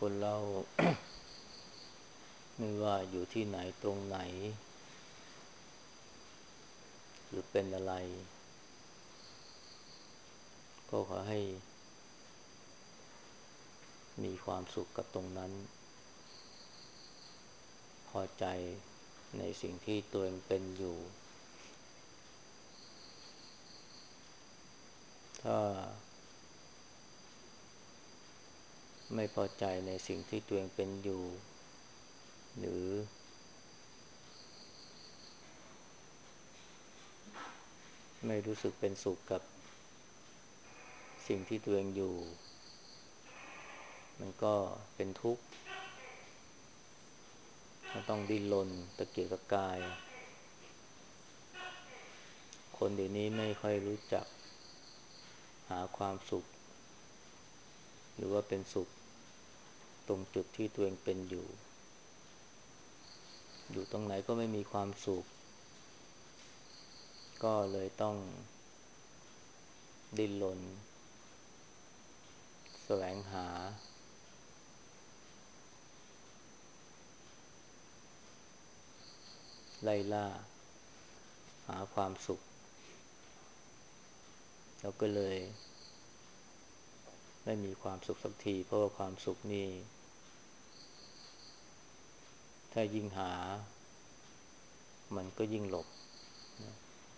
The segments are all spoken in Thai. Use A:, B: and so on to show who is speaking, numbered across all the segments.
A: คนเรา ไม่ว่าอยู่ที่ไหนตรงไหนหรือเป็นอะไรก็ขอให้มีความสุขกับตรงนั้นพอใจในสิ่งที่ตัวเองเป็นอยู่ถ้าไม่พอใจในสิ่งที่ตัวเองเป็นอยู่หรือไม่รู้สึกเป็นสุขกับสิ่งที่ตัวเองอยู่มันก็เป็นทุกข์มันต้องดิ้นรนตะเกียกตะกายคนเดี๋ยวนี้ไม่ค่อยรู้จักหาความสุขหรือว่าเป็นสุขตรงจุดที่ตัวเองเป็นอยู่ตรงไหนก็ไม่มีความสุขก็เลยต้องดิ้นรนแสวงหาไล่ล่าหาความสุขแล้วก็เลยไม่มีความสุขสักทีเพราะว่าความสุขนี่ถ้ายิ่งหามันก็ยิ่งหลบนะ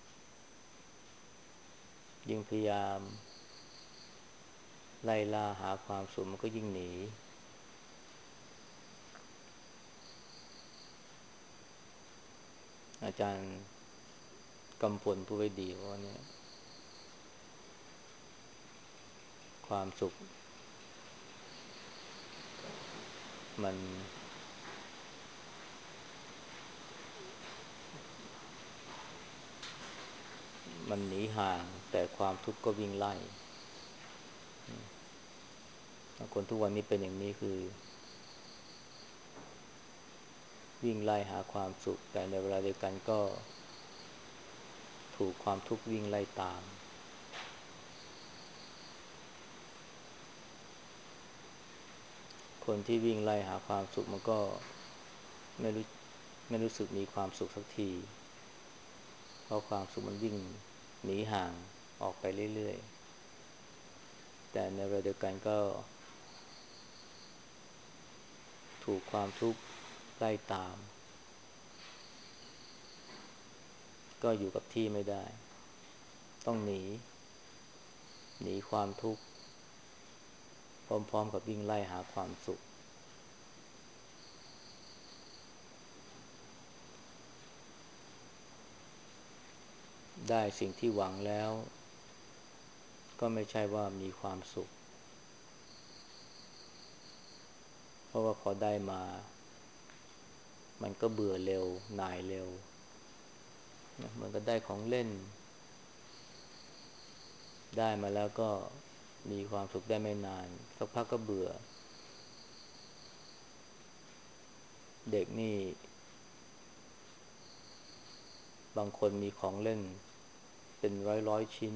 A: ยิ่งพยายามไล่ล่าหาความสุขมันก็ยิ่งหนีอาจารย์กำพลพูดไว้ดีว่าเนี่ยความสุขมันหนีห่างแต่ความทุกข์ก็วิ่งไล่คนทุกวันนี้เป็นอย่างนี้คือวิ่งไล่หาความสุขแต่ในเวลาเดียวกันก็ถูกความทุกข์วิ่งไล่ตามคนที่วิ่งไล่หาความสุขมันก็ไม่รู้ไม่รู้สึกมีความสุขสักทีเพราะความสุขมันวิ่งหนีห่างออกไปเรื่อยๆแต่ในเวลาเดียวกันก็ถูกความทุกข์ไล่ตามก็อยู่กับที่ไม่ได้ต้องหนีความทุกข์พร้อมๆกับวิ่งไล่หาความสุขได้สิ่งที่หวังแล้วก็ไม่ใช่ว่ามีความสุขเพราะว่าพอได้มามันก็เบื่อเร็วหน่ายเร็วนะเหมือนก็ได้ของเล่นได้มาแล้วก็มีความสุขได้ไม่นานสักพักก็เบื่อเด็กนี่บางคนมีของเล่นเป็นร้อยๆชิ้น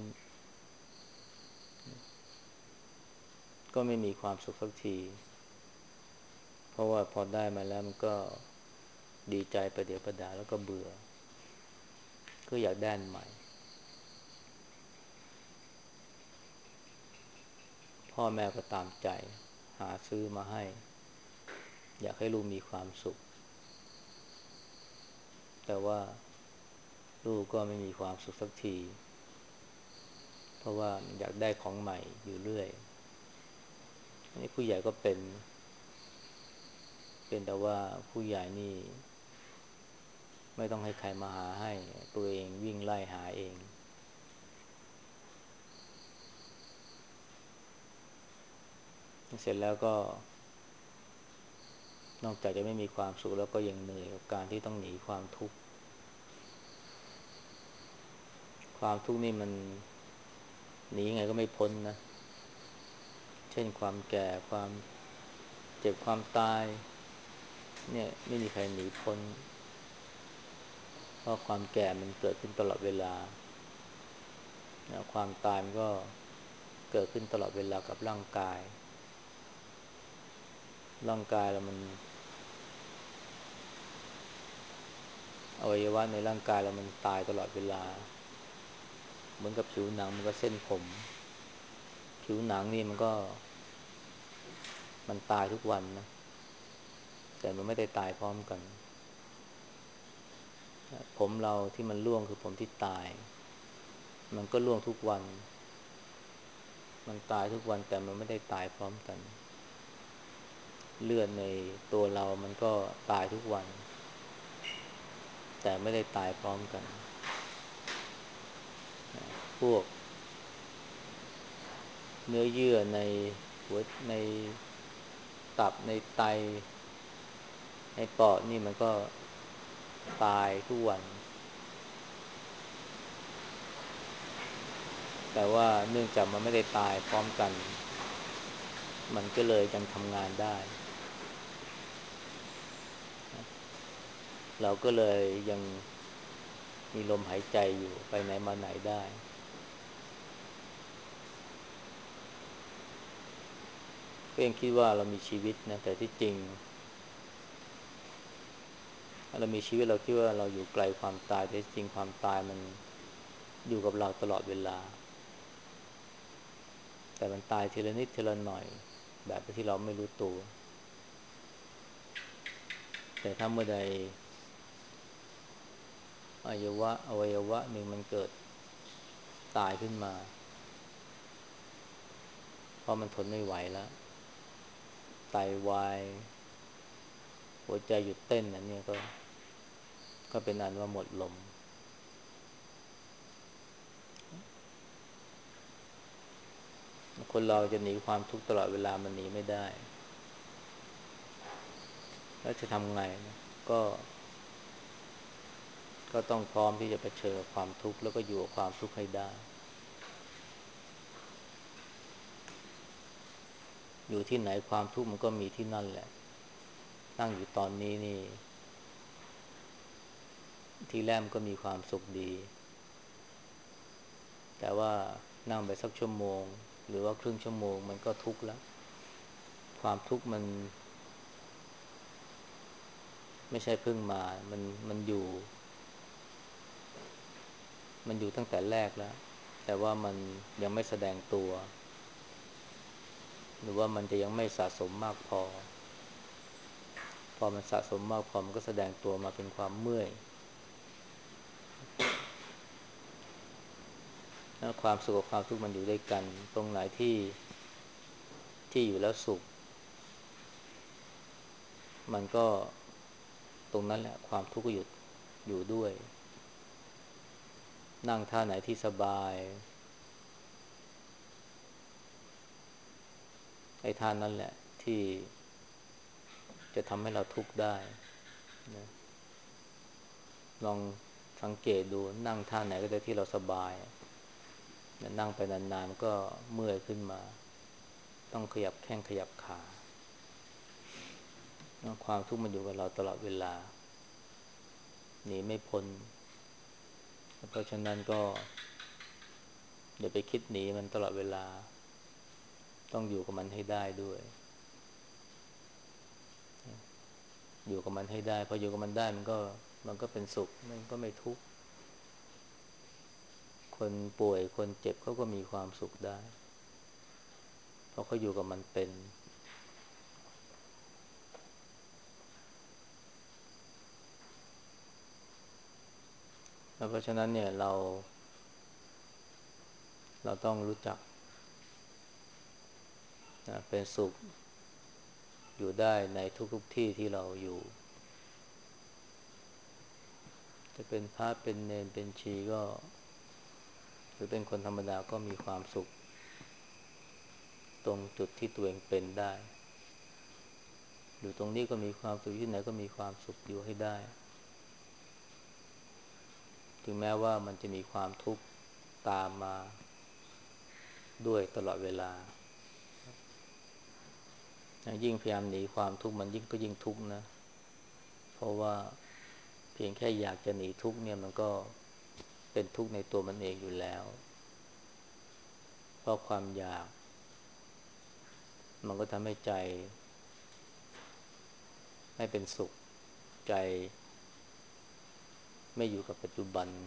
A: ก็ไม่มีความสุขสักทีเพราะว่าพอได้มาแล้วมันก็ดีใจประเดี๋ยวประดาแล้วก็เบื่อก็อยากได้อันใหม่พ่อแม่ก็ตามใจหาซื้อมาให้อยากให้ลูกมีความสุขแต่ว่าลูกก็ไม่มีความสุขสักทีเพราะว่ามันอยากได้ของใหม่อยู่เรื่อยอันนี้ผู้ใหญ่ก็เป็นแต่ว่าผู้ใหญ่นี่ไม่ต้องให้ใครมาหาให้ตัวเองวิ่งไล่หาเองเสร็จแล้วก็นอกจากจะไม่มีความสุขแล้วก็ยังเหนื่อยกับการที่ต้องหนีความทุกข์ความทุกข์นี่มันหนีไงก็ไม่พ้นนะเช่นความแก่ความเจ็บความตายเนี่ยไม่มีใครหนีพ้นเพราะความแก่มันเกิดขึ้นตลอดเวลาความตายมันก็เกิดขึ้นตลอดเวลากับร่างกายร่างกายเรามันอวัยวะในร่างกายเรามันตายตลอดเวลาเหมือนกับผิวหนังมันก็เส้นผมผิวหนังนี่มันตายทุกวันนะแต่มันไม่ได้ตายพร้อมกันผมเราที่มันร่วงคือผมที่ตายมันก็ร่วงทุกวันมันตายทุกวันแต่มันไม่ได้ตายพร้อมกันเลือดในตัวเรามันก็ตายทุกวันแต่ไม่ได้ตายพร้อมกันพวกเนื้อเยื่อในหัวในตับในไตในปอดนี่มันก็ตายทุกวันแต่ว่าเนื่องจากมันไม่ได้ตายพร้อมกันมันก็เลยยังทำงานได้เราก็เลยยังมีลมหายใจอยู่ไปไหนมาไหนได้ก็ยังคิดว่าเรามีชีวิตนะแต่ที่จริงเรามีชีวิตเราคิดว่าเราอยู่ไกลความตายแต่ที่จริงความตายมันอยู่กับเราตลอดเวลาแต่มันตายทีละนิดทีละหน่อยแบบที่เราไม่รู้ตัวแต่ถ้าเมื่อใดอวัยวะหนึ่งมันเกิดตายขึ้นมาเพราะมันทนไม่ไหวแล้วไตวายหัวใจหยุดเต้นอันนี้ก็เป็นอันว่าหมดลมคนเราจะหนีความทุกข์ตลอดเวลามันหนีไม่ได้แล้วจะทำไงนะก็ก็ต้องพร้อมที่จะเผชิญกับความทุกข์แล้วก็อยู่กับความทุกข์ให้ได้อยู่ที่ไหนความทุกข์มันก็มีที่นั่นแหละตั้งอยู่ตอนนี้นี่ทีแรกมันก็มีความสุขดีแต่ว่านั่งไปสักชั่วโมงหรือว่าครึ่งชั่วโมงมันก็ทุกข์แล้วความทุกข์มันไม่ใช่เพิ่งมามันอยู่ตั้งแต่แรกแล้วแต่ว่ามันยังไม่แสดงตัวหรือว่ามันจะยังไม่สะสมมากพอมันสะสมมากพอมันก็แสดงตัวมาเป็นความเมื่อยแล้วความสุขกับความทุกข์มันอยู่ด้วยกันตรงไหนที่อยู่แล้วสุขมันก็ตรงนั้นแหละความทุกข์ก็อยู่ด้วยนั่งท่าไหนที่สบายไอ้ท่านั้นแหละที่จะทำให้เราทุกข์ได้นะลองสังเกตดูนั่งท่าไหนก็ได้ที่เราสบายนั่งไปนานๆมันก็เมื่อยขึ้นมาต้องขยับแข้งขยับขาความทุกข์มันอยู่กับเราตลอดเวลาหนีไม่พ้นเพราะฉะนั้นก็อย่าไปคิดหนีมันตลอดเวลาต้องอยู่กับมันให้ได้ด้วยอยู่กับมันให้ได้พออยู่กับมันได้มันก็เป็นสุขมันก็ไม่ทุกข์คนป่วยคนเจ็บเขาก็มีความสุขได้เพราะเขาอยู่กับมันเป็นเพราะฉะนั้นเนี่ยเราต้องรู้จักเป็นสุขอยู่ได้ในทุกที่ที่เราอยู่จะเป็นพระเป็นเณรเป็นชีก็หรือเป็นคนธรรมดาก็มีความสุขตรงจุดที่ตัวเองเป็นได้อยู่ตรงนี้ก็มีความสุขที่ไหนก็มีความสุขอยู่ให้ได้ถึงแม้ว่ามันจะมีความทุกข์ตามมาด้วยตลอดเวลายิ่งพยายามหนีความทุกข์มันยิ่งทุกข์นะเพราะว่าเพียงแค่อยากจะหนีทุกข์เนี่ยมันก็เป็นทุกข์ในตัวมันเองอยู่แล้วเพราะความอยากมันก็ทำให้ใจไม่เป็นสุขใจไม่อยู่กับปัจจุบัน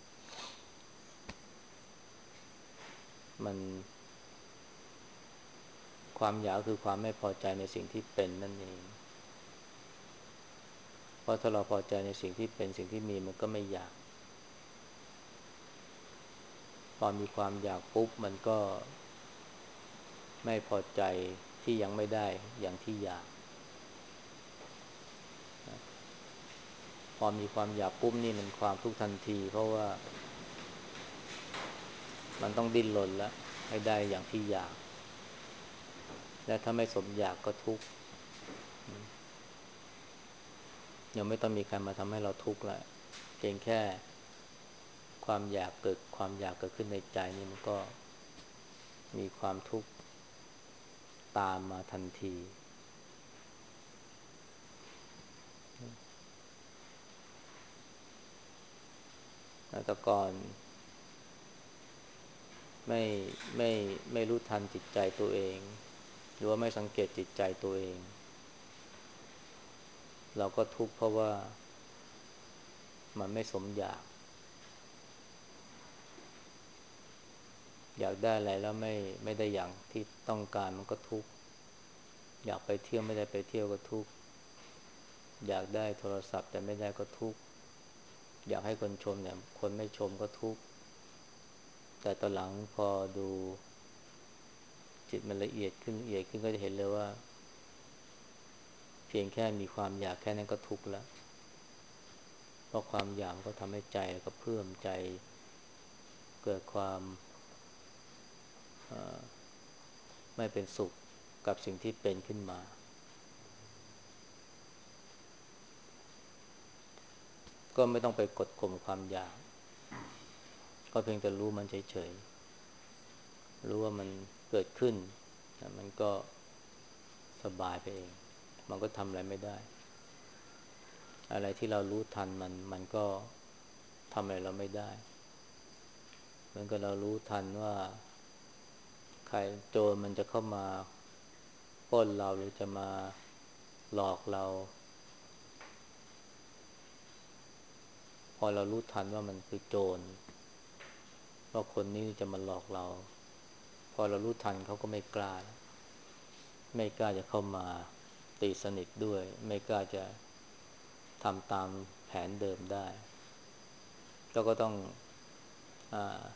A: มันความอยากคือความไม่พอใจในสิ่งที่เป็นนั่นเองเพราะถ้าเราพอใจในสิ่งที่เป็นสิ่งที่มีมันก็ไม่อยากพอมีความอยากปุ๊บมันก็ไม่พอใจที่ยังไม่ได้อย่างที่อยากพอมีความอยากปุ๊บนี่มันความทุกข์ทันทีเพราะว่ามันต้องดิ้นรนแล้วให้ได้อย่างที่อยากและถ้าไม่สมอยากก็ทุกข์ยังไม่ต้องมีใครมาทำให้เราทุกข์ละเพียงแค่ความอยากเกิดขึ้นในใจนี่มันก็มีความทุกข์ตามมาทันทีแต่ก่อนไม่ไม่ไม่รู้ทันจิตใจตัวเองหรือว่าไม่สังเกตจิตใจตัวเองเราก็ทุกข์เพราะว่ามันไม่สมอยากได้อะไรแล้วไม่ได้อย่างที่ต้องการมันก็ทุกข์อยากไปเที่ยวไม่ได้ไปเที่ยวก็ทุกข์อยากได้โทรศัพท์แต่ไม่ได้ก็ทุกข์อยากให้คนชมเนี่ยคนไม่ชมก็ทุกข์แต่ตอนหลังพอดูจิตมันละเอียดขึ้นก็จะเห็นเลยว่าเพียงแค่มีความอยากแค่นั้นก็ทุกข์แล้วเพราะความอยากมันก็ทำให้ใจกระเพื่อมใจเกิดความไม่เป็นสุขกับสิ่งที่เป็นขึ้นมาก็ไม่ต้องไปกดข่มความอยากก็เพียงแต่รู้มันเฉยๆรู้ว่ามันเกิดขึ้นมันก็สบายไปเองมันก็ทำอะไรไม่ได้อะไรที่เรารู้ทันมันก็ทำอะไรเราไม่ได้เหมือนกับเรารู้ทันว่าใครโจรมันจะเข้ามาปล้นเราหรือจะมาหลอกเราพอเรารู้ทันว่ามันคือโจรว่าคนนี้จะมาหลอกเราพอเรารู้ทันเขาก็ไม่กล้าจะเข้ามาตีสนิทด้วยไม่กล้าจะทำตามแผนเดิมได้เราก็ต้องอา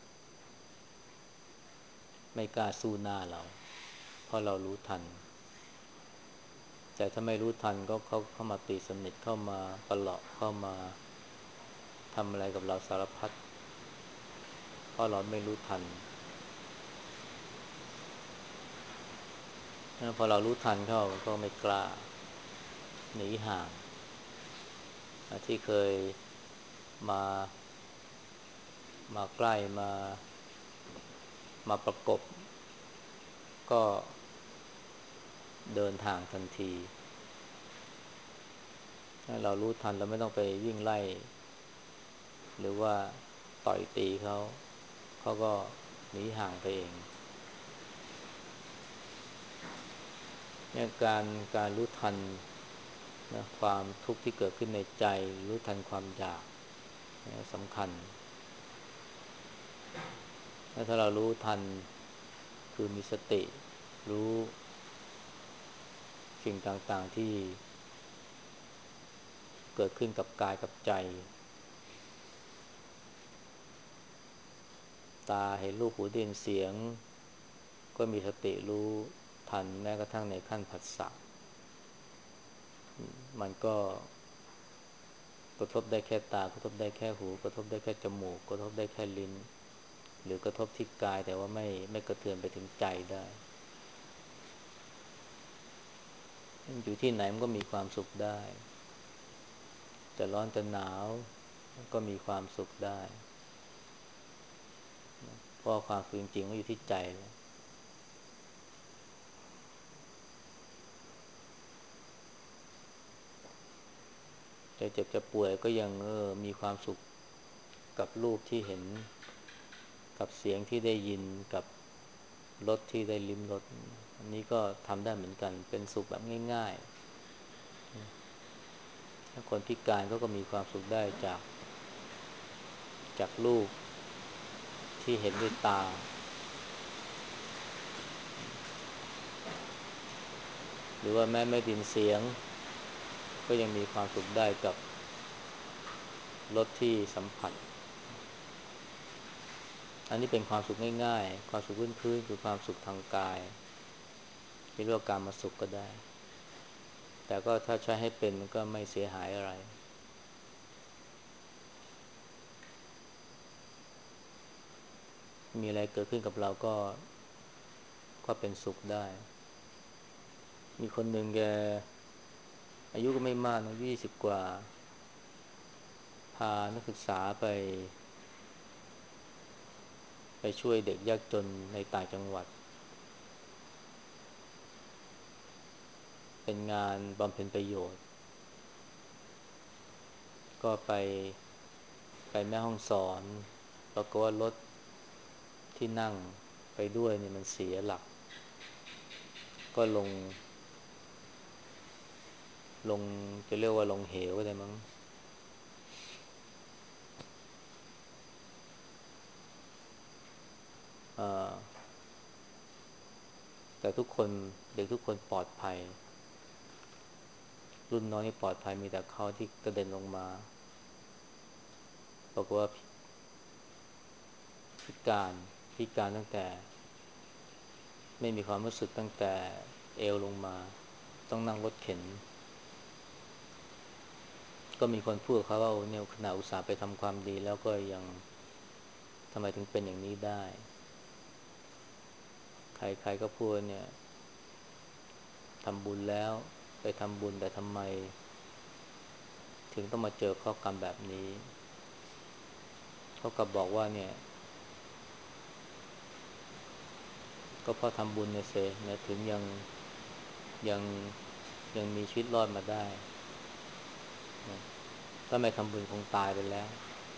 A: ไม่กล้าสู้หน้าเราเพราะเรารู้ทันแต่ถ้าไม่รู้ทันก็เขาเข้ามาตีสนิทเข้ามาประหลอกเข้ามาทำอะไรกับเราสารพัดเพราะเราไม่รู้ทันพอเรารู้ทันเข้าก็ไม่กล้าหนีห่างที่เคยมาใกล้มาประกบก็เดินทางทันทีถ้าเรารู้ทันเราไม่ต้องไปวิ่งไล่หรือว่าต่อยตีเขาก็หนีห่างไปเองเนี่ยการรู้ทันนะความทุกข์ที่เกิดขึ้นในใจรู้ทันความอยากเนี่ยสำคัญแล้วถ้าเรารู้ทันคือมีสติรู้สิ่งต่างๆที่เกิดขึ้นกับกายกับใจตาเห็นรูปหูได้ยินเสียงก็มีสติรู้ทันแม้กระทั่งในขั้นผัสสะมันก็กระทบได้แค่ตากระทบได้แค่หูกระทบได้แค่จมูกกระทบได้แค่ลิ้นหรือกระทบที่กายแต่ว่าไม่กระเทือนไปถึงใจได้อยู่ที่ไหนมันก็มีความสุขได้จะร้อนจะหนาวก็มีความสุขได้เพราะความสุขจริงๆก็อยู่ที่ใจจะเจ็บจะป่วยก็ยังมีความสุขกับรูปที่เห็นกับเสียงที่ได้ยินกับรสที่ได้ลิ้มรสอันนี้ก็ทำได้เหมือนกันเป็นสุขแบบง่ายคนพิการเขาก็มีความสุขได้จากรูปที่เห็นด้วยตาหรือว่าแม้ไม่ดินเสียงก็ยังมีความสุขได้กับรสที่สัมผัสอันนี้เป็นความสุขง่ายๆความสุขพื้นๆคือความสุขทางกายที่เรียกว่าการมาสุขก็ได้แต่ก็ถ้าใช้ให้เป็นมันก็ไม่เสียหายอะไรมีอะไรเกิดขึ้นกับเราก็เป็นสุขได้มีคนหนึ่งแกอายุก็ไม่มากนะ20กว่าพานักศึกษาไปช่วยเด็กยากจนในต่างจังหวัดเป็นงานบำเพ็ญประโยชน์ก็ไปแม่ฮ่องสอนปรากฏว่ารถที่นั่งไปด้วยเนี่ยมันเสียหลักก็ลงจะเรียกว่าลงเหวก็ได้มั้งเอ่อแต่ทุกคนเด็กทุกคนปลอดภัยรุ่นน้องนี่ปลอดภัยมีแต่เขาที่กระเด็นลงมาบอกว่าพิการพิการตั้งแต่ไม่มีความรู้สึกตั้งแต่เอวลงมาต้องนั่งรถเข็นก็มีคนพูดกับเขาว่าเนี่ยขณะอุตส่าห์ไปทำความดีแล้วก็ยังทำไมถึงเป็นอย่างนี้ได้ใครๆก็พูดเนี่ยทำบุญแล้วไปทำบุญแต่ทำไมถึงต้องมาเจอข้อกรรมแบบนี้เขากลับบอกว่าเนี่ยก็เพราะทำบุญเนี่ยเสเนี่ยถึงยังยังมีชีวิตรอดมาได้นะถ้าไม่ทำบุญคงตายไปแล้ว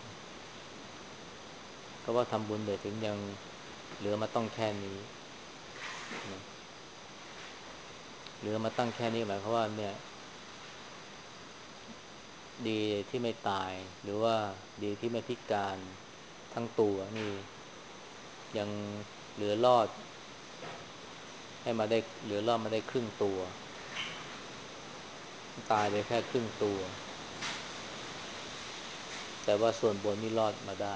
A: ก็ว่าทำบุญเลยถึงยังเหลือมาต้องแค่นี้นะเหลือมาตั้งแค่นี้หมายความว่าเนี่ยดีที่ไม่ตายหรือว่าดีที่ไม่พิการทั้งตัวนี่ยังเหลือรอดให้มาได้เหลือรอดมาได้ครึ่งตัวตายไปแค่ครึ่งตัวแต่ว่าส่วนบนนี่รอดมาได้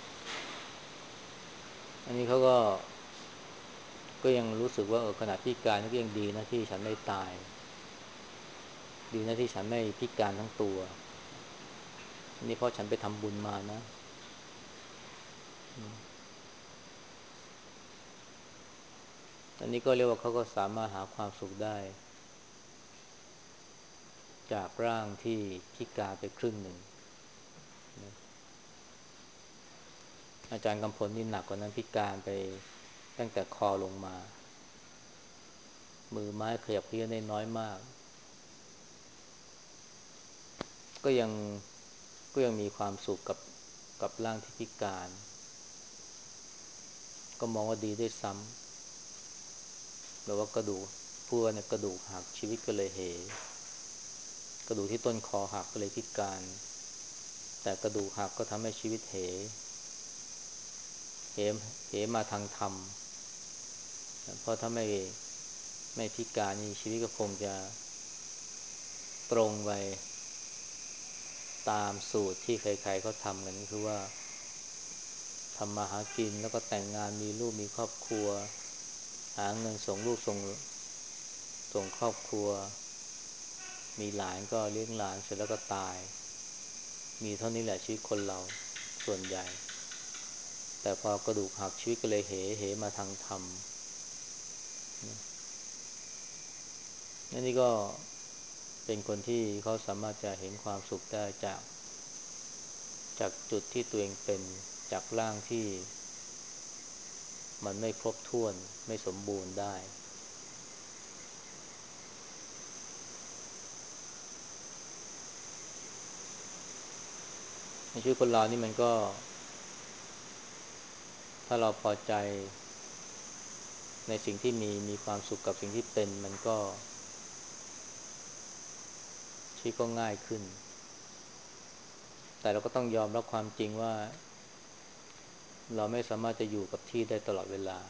A: อันนี้เขาก็ยังรู้สึกว่าขณะพิการก็ยังดีนะที่ฉันไม่ตายดีนะที่ฉันไม่พิการทั้งตัวนี่เพราะฉันไปทำบุญมานะอันนี้ก็เรียกว่าเขาก็สามารถหาความสุขได้จากร่างที่พิการไปครึ่งหนึ่งนะอาจารย์กำพลนี่หนักกว่านั้นพิการไปตั้งแต่คอลงมามือไม้ขยับเพี้ยนได้น้อยมากก็ยังก็ยังมีความสุขกับร่างที่พิการก็มองว่าดีด้วยซ้ำแบบว่ากระดูกพูดว่าเนี่ยกระดูกหักชีวิตก็เลยกระดูกที่ต้นคอหักก็เลยพิการแต่กระดูกหักก็ทำให้ชีวิตเหมาทางธรรมเพราะถ้าไม่พิการนี่ชีวิตก็คงจะตรงไปตามสูตรที่ใครๆเขาทำกันคือว่าทำมาหากินแล้วก็แต่งงานมีลูกมีครอบครัวหาเงินส่งลูกส่งครอบครัวมีหลานก็เลี้ยงหลานเสร็จแล้วก็ตายมีเท่านี้แหละชีวิตคนเราส่วนใหญ่แต่พอกระดูกหักชีวิตก็เลยมาทางธรรมนี่ก็เป็นคนที่เขาสามารถจะเห็นความสุขได้จากจุดที่ตัวเองเป็นจากร่างที่มันไม่ครบถ้วนไม่สมบูรณ์ได้ในชีวิตคนเรานี่มันก็ถ้าเราพอใจในสิ่งที่มีความสุขกับสิ่งที่เป็นมันก็ชีวิตก็ง่ายขึ้นแต่เราก็ต้องยอมรับความจริงว่าเราไม่สามารถจะอยู่กับที่ได้ตลอดเวลา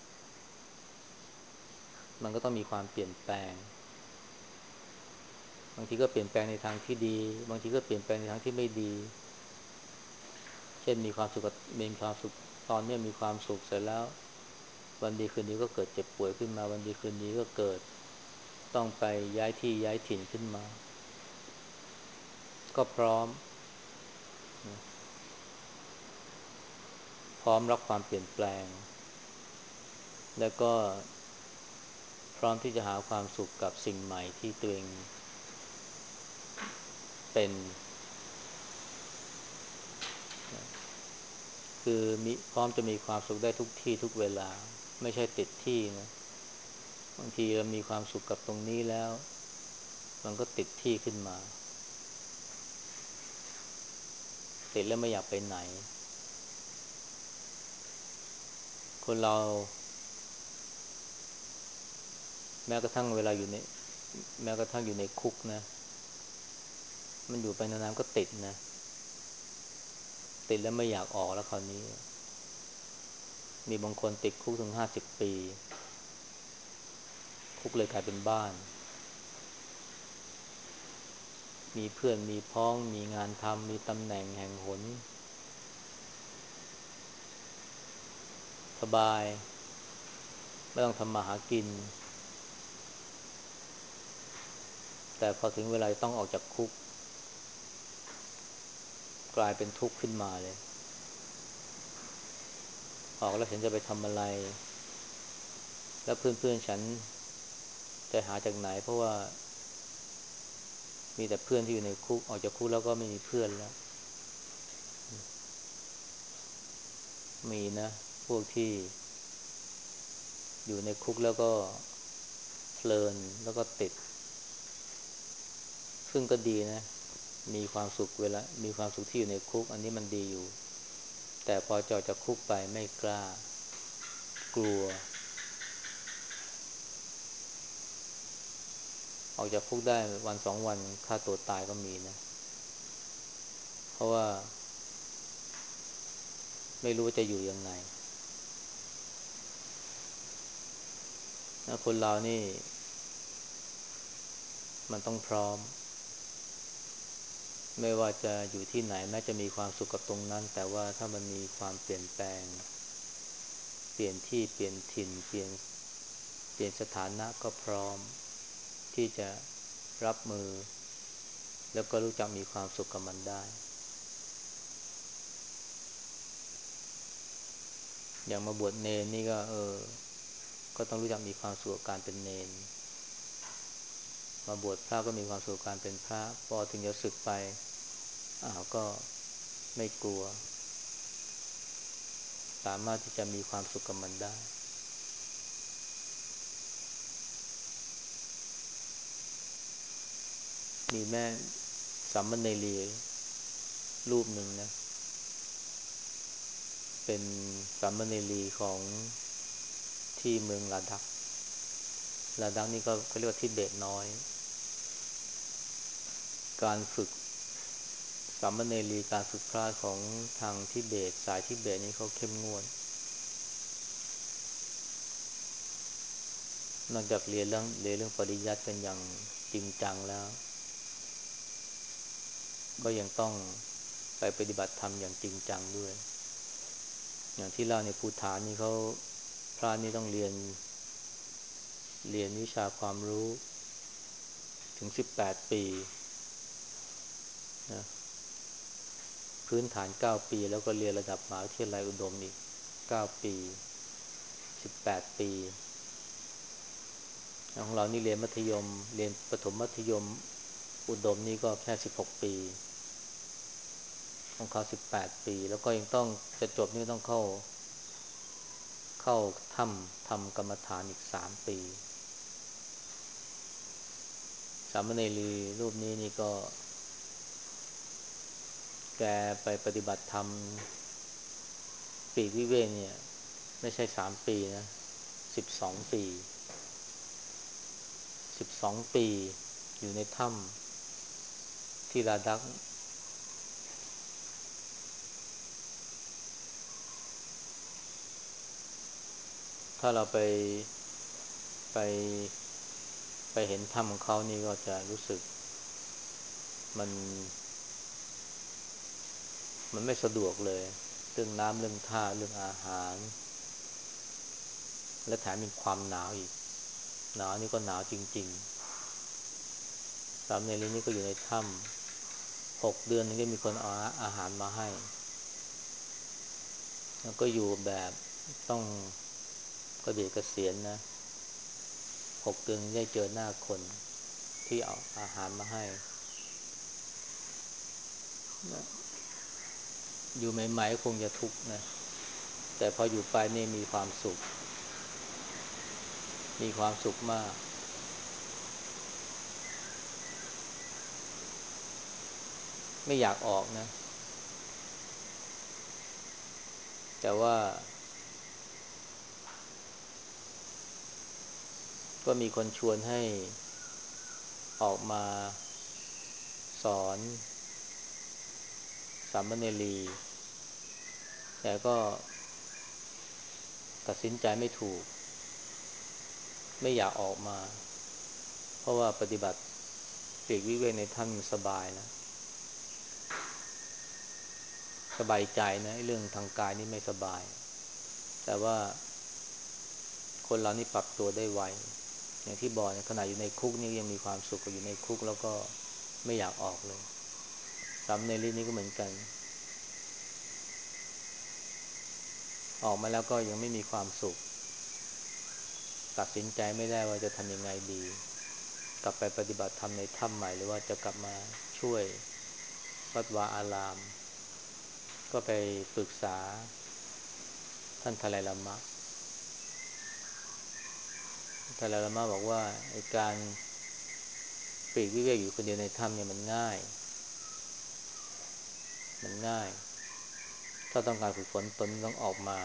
A: มันก็ต้องมีความเปลี่ยนแปลงบางทีก็เปลี่ยนแปลงในทางที่ดีบางทีก็เปลี่ยนแปลงในทางที่ไม่ดีเช่นมีความสุขตอนนี้มีความสุขเสร็จแล้ววันดีคืนดีก็เกิดเจ็บป่วยขึ้นมาวันดีคืนดีก็เกิดต้องไปย้ายที่ย้ายถิ่นขึ้นมาก็พร้อมรับความเปลี่ยนแปลงแล้วก็พร้อมที่จะหาความสุขกับสิ่งใหม่ที่ตัวเองเป็นคือพร้อมจะมีความสุขได้ทุกที่ทุกเวลาไม่ใช่ติดที่นะบางทีเรามีความสุขกับตรงนี้แล้วมันก็ติดที่ขึ้นมาติดแล้วไม่อยากไปไหนคนเราแม้กระทั่งเวลาอยู่ในแม้กระทั่งอยู่ในคุกนะมันอยู่ไปนานๆก็ติดนะติดแล้วไม่อยากออกแล้วคราวนี้มีบางคนติดคุกถึง50 ปีคุกเลยกลายเป็นบ้านมีเพื่อนมีพ้องมีงานทำมีตำแหน่งแห่งหนสบายไม่ต้องทำมาหากินแต่พอถึงเวลาต้องออกจากคุกกลายเป็นทุกข์ขึ้นมาเลยออกแล้วฉันจะไปทำอะไรแล้วเพื่อนๆฉันจะหาจากไหนเพราะว่ามีแต่เพื่อนที่อยู่ในคุกออกจากคุกแล้วก็ไม่มีเพื่อนแล้วมีนะพวกที่อยู่ในคุกแล้วก็เพลินแล้วก็ติดซึ่งก็ดีนะมีความสุขเวลามีความสุขที่อยู่ในคุกอันนี้มันดีอยู่แต่พอจะออกจากคุกไปไม่กล้ากลัวออกจากคุกได้วันสองวันฆ่าตัวตายก็มีนะเพราะว่าไม่รู้ว่าจะอยู่ยังไงนะคนเรานี่มันต้องพร้อมไม่ว่าจะอยู่ที่ไหนแม้จะมีความสุขกับตรงนั้นแต่ว่าถ้ามันมีความเปลี่ยนแปลงเปลี่ยนที่เปลี่ยนถิ่นเปลี่ยนสถานะก็พร้อมที่จะรับมือแล้วก็รู้จักมีความสุขกับมันได้อย่างมาบวชเนรนี่ก็ก็ต้องรู้จักมีความสุขกับการเป็นเนรมาบวชพระก็มีความสุขกับการเป็นพระพอถึงจะสึกไปก็ไม่กลัวสามารถที่จะมีความสุขกับมันได้มีแม่สามเณรีรูปหนึ่งนะเป็นสามเณรีของที่เมืองลาดักนี่ก็เขาเรียกว่าทิเบตน้อยการฝึกสามเณรีการฝึกพระของทางทิเบตสายทิเบตนี่เขาเข้มงวดนอกจากเรียนเรื่องปริยัติกันอย่างจริงจังแล้วก็ยังต้องไปปฏิบัติธรรมอย่างจริงจังด้วยอย่างที่เล่าในภูฏานนี่เขาพระนี่ต้องเรียนวิชาความรู้ถึง18 ปีนะพื้นฐาน9 ปีแล้วก็เรียนระดับมหาวิทยาลัยอุดมอีก9 ปี18 ปีของเรานี่เรียนมัธยมเรียนประถมมัธยมอุดมนี่ก็แค่16 ปีของเขา18 ปีแล้วก็ยังต้องจะจบนี่ต้องเข้าถ้ำทำกรรมฐานอีก3 ปีสามเณรีรูปนี้นี่ก็แกไปปฏิบัติธรรมปลีกวิเวกเนี่ยไม่ใช่3 ปีนะ12 ปี12 ปีอยู่ในถ้ำที่ลาดักถ้าเราไปไปเห็นถ้ำของเขานี่ก็จะรู้สึกมันมันไม่สะดวกเลยเรื่องน้ำเรื่องท่าเรื่องอาหารและแถมมีความหนาวอีกหนาวนี่ก็หนาวจริงๆสามเณรนี่ก็อยู่ในถ้ำ6 เดือนถึงจะมีคนเอาอาหารมาให้แล้วก็อยู่แบบต้องกระเบียดกระเสียนนะ6 เดือนได้เจอหน้าคนที่เอาอาหารมาให้อยู่ใหม่ๆคงจะทุกข์นะแต่พออยู่ไปนี่มีความสุขมีความสุขมากไม่อยากออกนะแต่ว่าก็มีคนชวนให้ออกมาสอนสามเณรีแต่ก็ตัดสินใจไม่ถูกไม่อยากออกมาเพราะว่าปฏิบัติปลีกวิเวกในถ้ำมันสบายนะสบายใจนะเรื่องทางกายนี่ไม่สบายแต่ว่าคนเรานี่ปรับตัวได้ไวอย่างที่บอกนะขณะอยู่ในคุกนี่ยังมีความสุขกับอยู่ในคุกแล้วก็ไม่อยากออกเลยสามเณรนี่ก็เหมือนกันออกมาแล้วก็ยังไม่มีความสุขตัดสินใจไม่ได้ว่าจะทำยังไงดีกลับไปปฏิบัติธรรมในถ้ำใหม่หรือว่าจะกลับมาช่วยวัดวาอารามก็ไปปรึกษาท่านทาไลลามะทาไลลามะบอกว่าไอ้การปลีกวิเวกอยู่คนเดียวในถ้ำเนี่ยมันง่ายถ้าต้องการฝึกฝนตนต้อง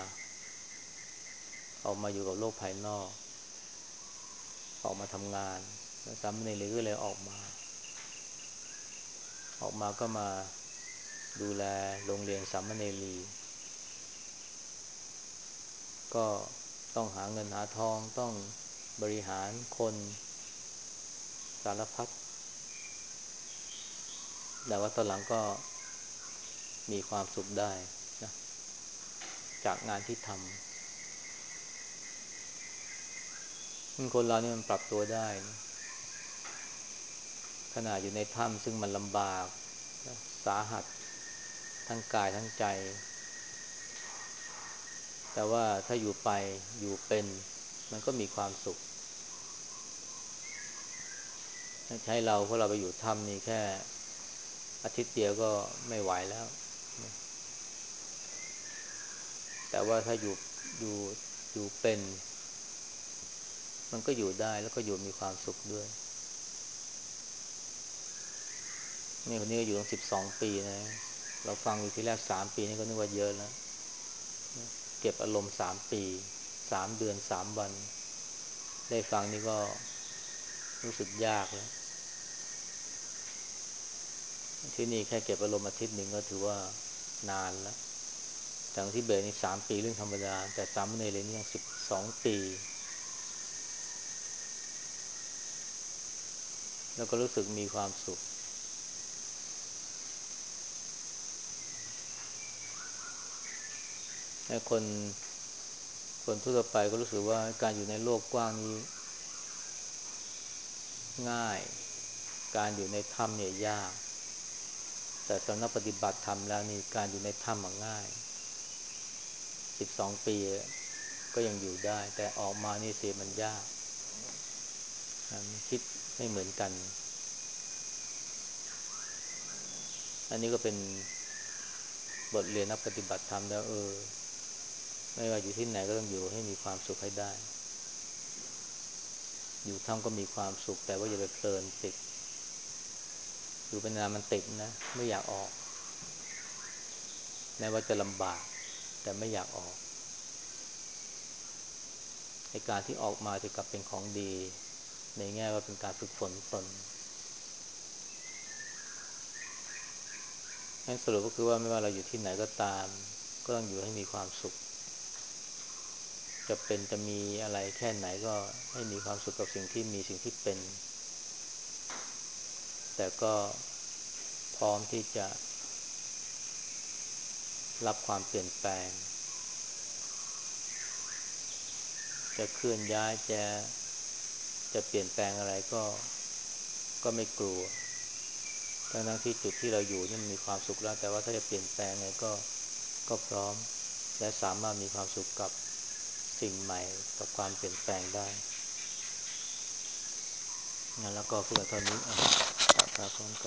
A: ออกมาอยู่กับโลกภายนอกออกมาทำงานแล้วสามเณรก็เลยออกมาก็มาดูแลโรงเรียนสามเณรีก็ต้องหาเงินหาทองต้องบริหารคนสารพัดแต่ว่าตอนหลังก็มีความสุขได้นะจากงานที่ทำคนเรานี่มันปรับตัวได้นะขณะอยู่ในถ้ำซึ่งมันลำบากสาหัสทั้งกายทั้งใจแต่ว่าถ้าอยู่ไปอยู่เป็นมันก็มีความสุขใช้เราพวกเราไปอยู่ถ้ำนี่แค่อาทิตย์เดียวก็ไม่ไหวแล้วแต่ว่าถ้าอยู่อยู่เป็นมันก็อยู่ได้แล้วก็อยู่มีความสุขด้วยนี่คนนี้ก็อยู่ตั้ง12 ปีนะเราฟังอยู่ที่แรก3 ปีนี่ก็นึกว่าเยอะแล้วเก็บอารมณ์3 ปี3 เดือน3 วันได้ฟังนี่ก็รู้สึกยากแล้วที่นี่แค่เก็บอารมณ์1 อาทิตย์ก็ถือว่านานแล้วจากที่เบสนี่3 ปีเรื่องธรรมดาแต่สามเณรนี่ต้อง12 ปีแล้วก็รู้สึกมีความสุขให้คนทั่วไปก็รู้สึกว่าการอยู่ในโลกกว้างนี้ง่ายการอยู่ในถ้ำเนี่ยยากแต่สำนักปฏิบัติธรรมแล้วนี่การอยู่ในถ้ำมันง่าย12 ปีก็ยังอยู่ได้แต่ออกมานี่สิมันยากมันคิดไม่เหมือนกันอันนี้ก็เป็นบทเรียนนักปฏิบัติธรรมแล้วไม่ว่าอยู่ที่ไหนก็ต้องอยู่ให้มีความสุขให้ได้อยู่ถ้ำก็มีความสุขแต่ว่าอย่าไปเพลินติดอยู่เป็นนานมันติดนะไม่อยากออกแม้ว่าจะลำบากแต่ไม่อยากออกในการที่ออกมาจะกลับเป็นของดีในแง่ว่าเป็นการฝึกฝนตนงั้นสรุปก็คือว่าไม่ว่าเราอยู่ที่ไหนก็ตามก็ต้องอยู่ให้มีความสุขจะมีอะไรแค่ไหนก็ให้มีความสุขกับสิ่งที่มีสิ่งที่เป็นแต่ก็พร้อมที่จะรับความเปลี่ยนแปลงจะเคลื่อนย้ายจะเปลี่ยนแปลงอะไรก็ไม่กลัวทั้งที่จุดที่เราอยู่นี่มันมีความสุขแล้วแต่ว่าถ้าจะเปลี่ยนแปลงไงก็พร้อมและสามารถมีความสุขกับสิ่งใหม่กับความเปลี่ยนแปลงได้งั้นแล้วก็พูดกันเท่านี้พระพร้อมกัน